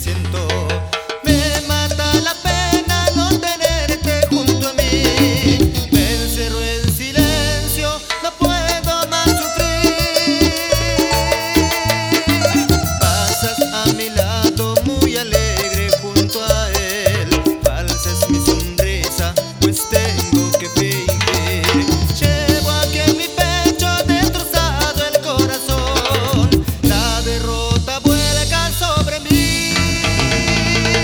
siento. Me mata la pena no tenerte junto a mí. Me encerro en silencio, no puedo más sufrir. Pasas a mi lado muy alegre junto a él. Falsa es mi sonrisa, pues tengo que fingir. Llevo aquí en mi pecho destrozado el corazón. La derrota vuelca sobre mí.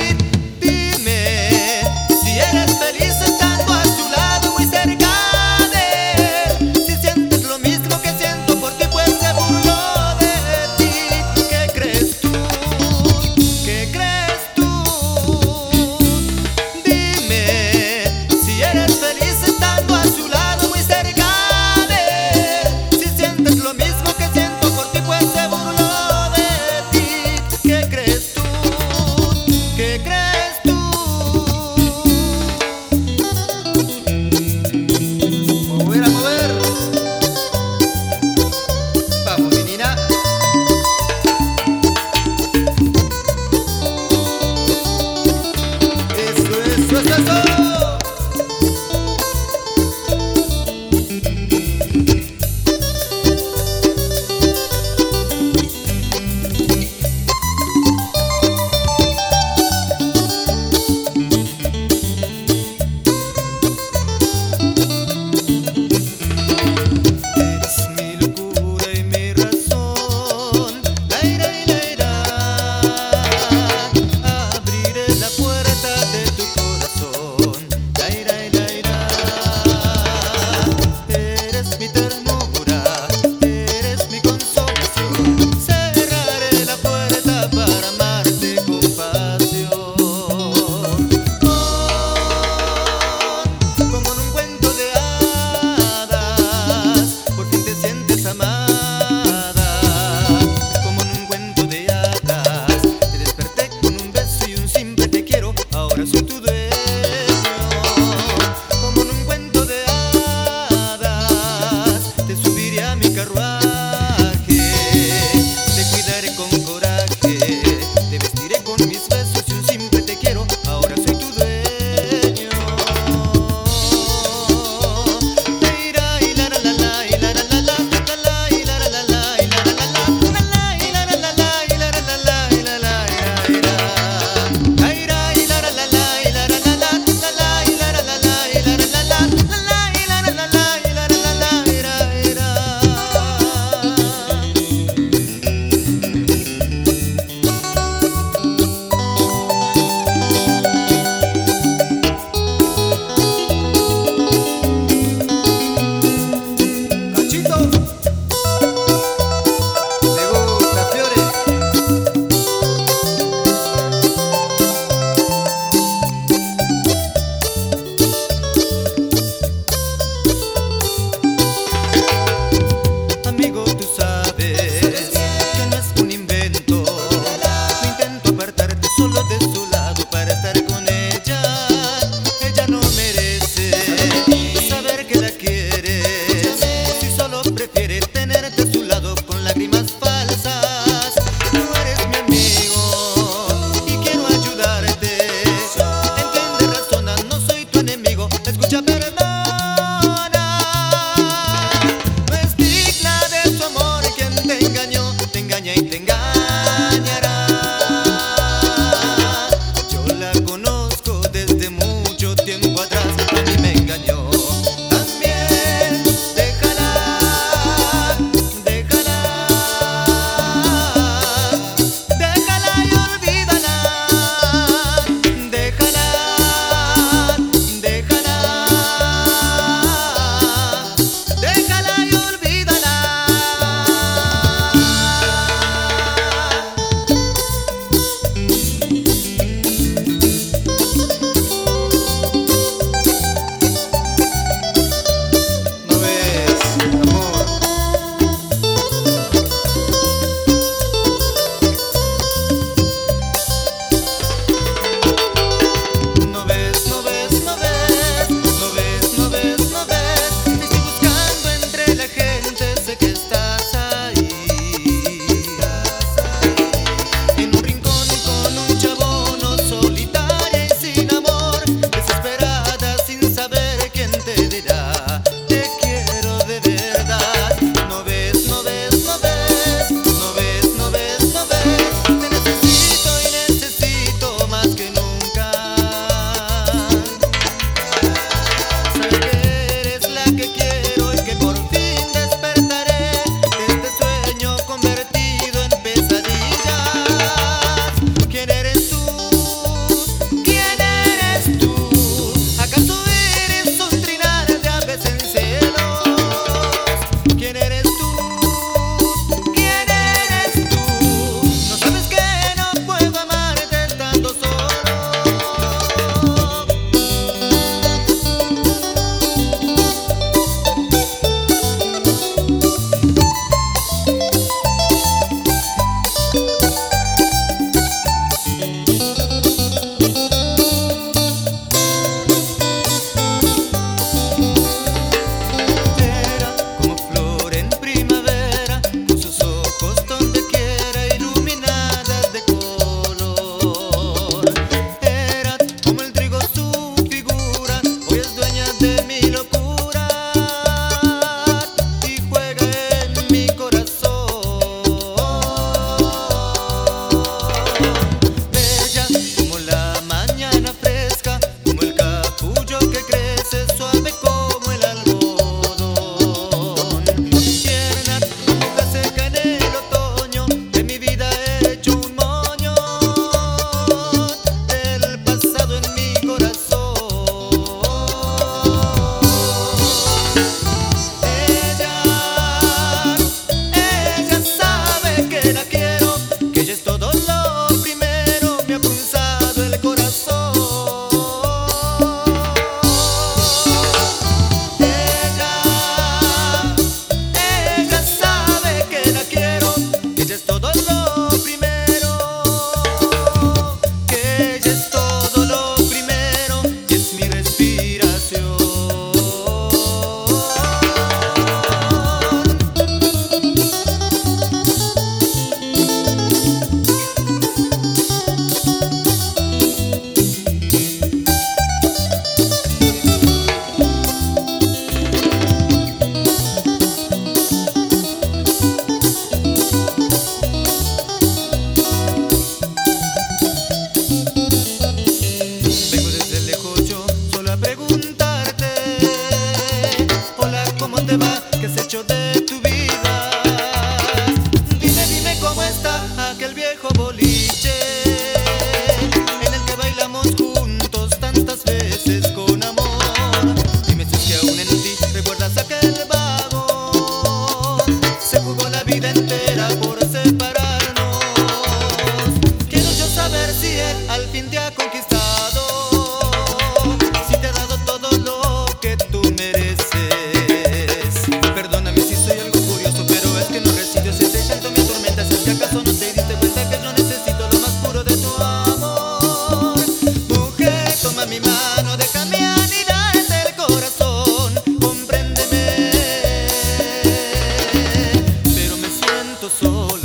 vida entera por separarnos. Quiero yo saber si él al fin te ha conquistado, si te ha dado todo lo que tú mereces. Perdóname si soy algo curioso, pero es que no resisto si este llanto me atormenta. ¿Es que acaso no te diste cuenta que yo necesito lo más puro de tu amor? Mujer, toma mi mano, déjame anidarte el corazón, compréndeme. Pero me siento solo.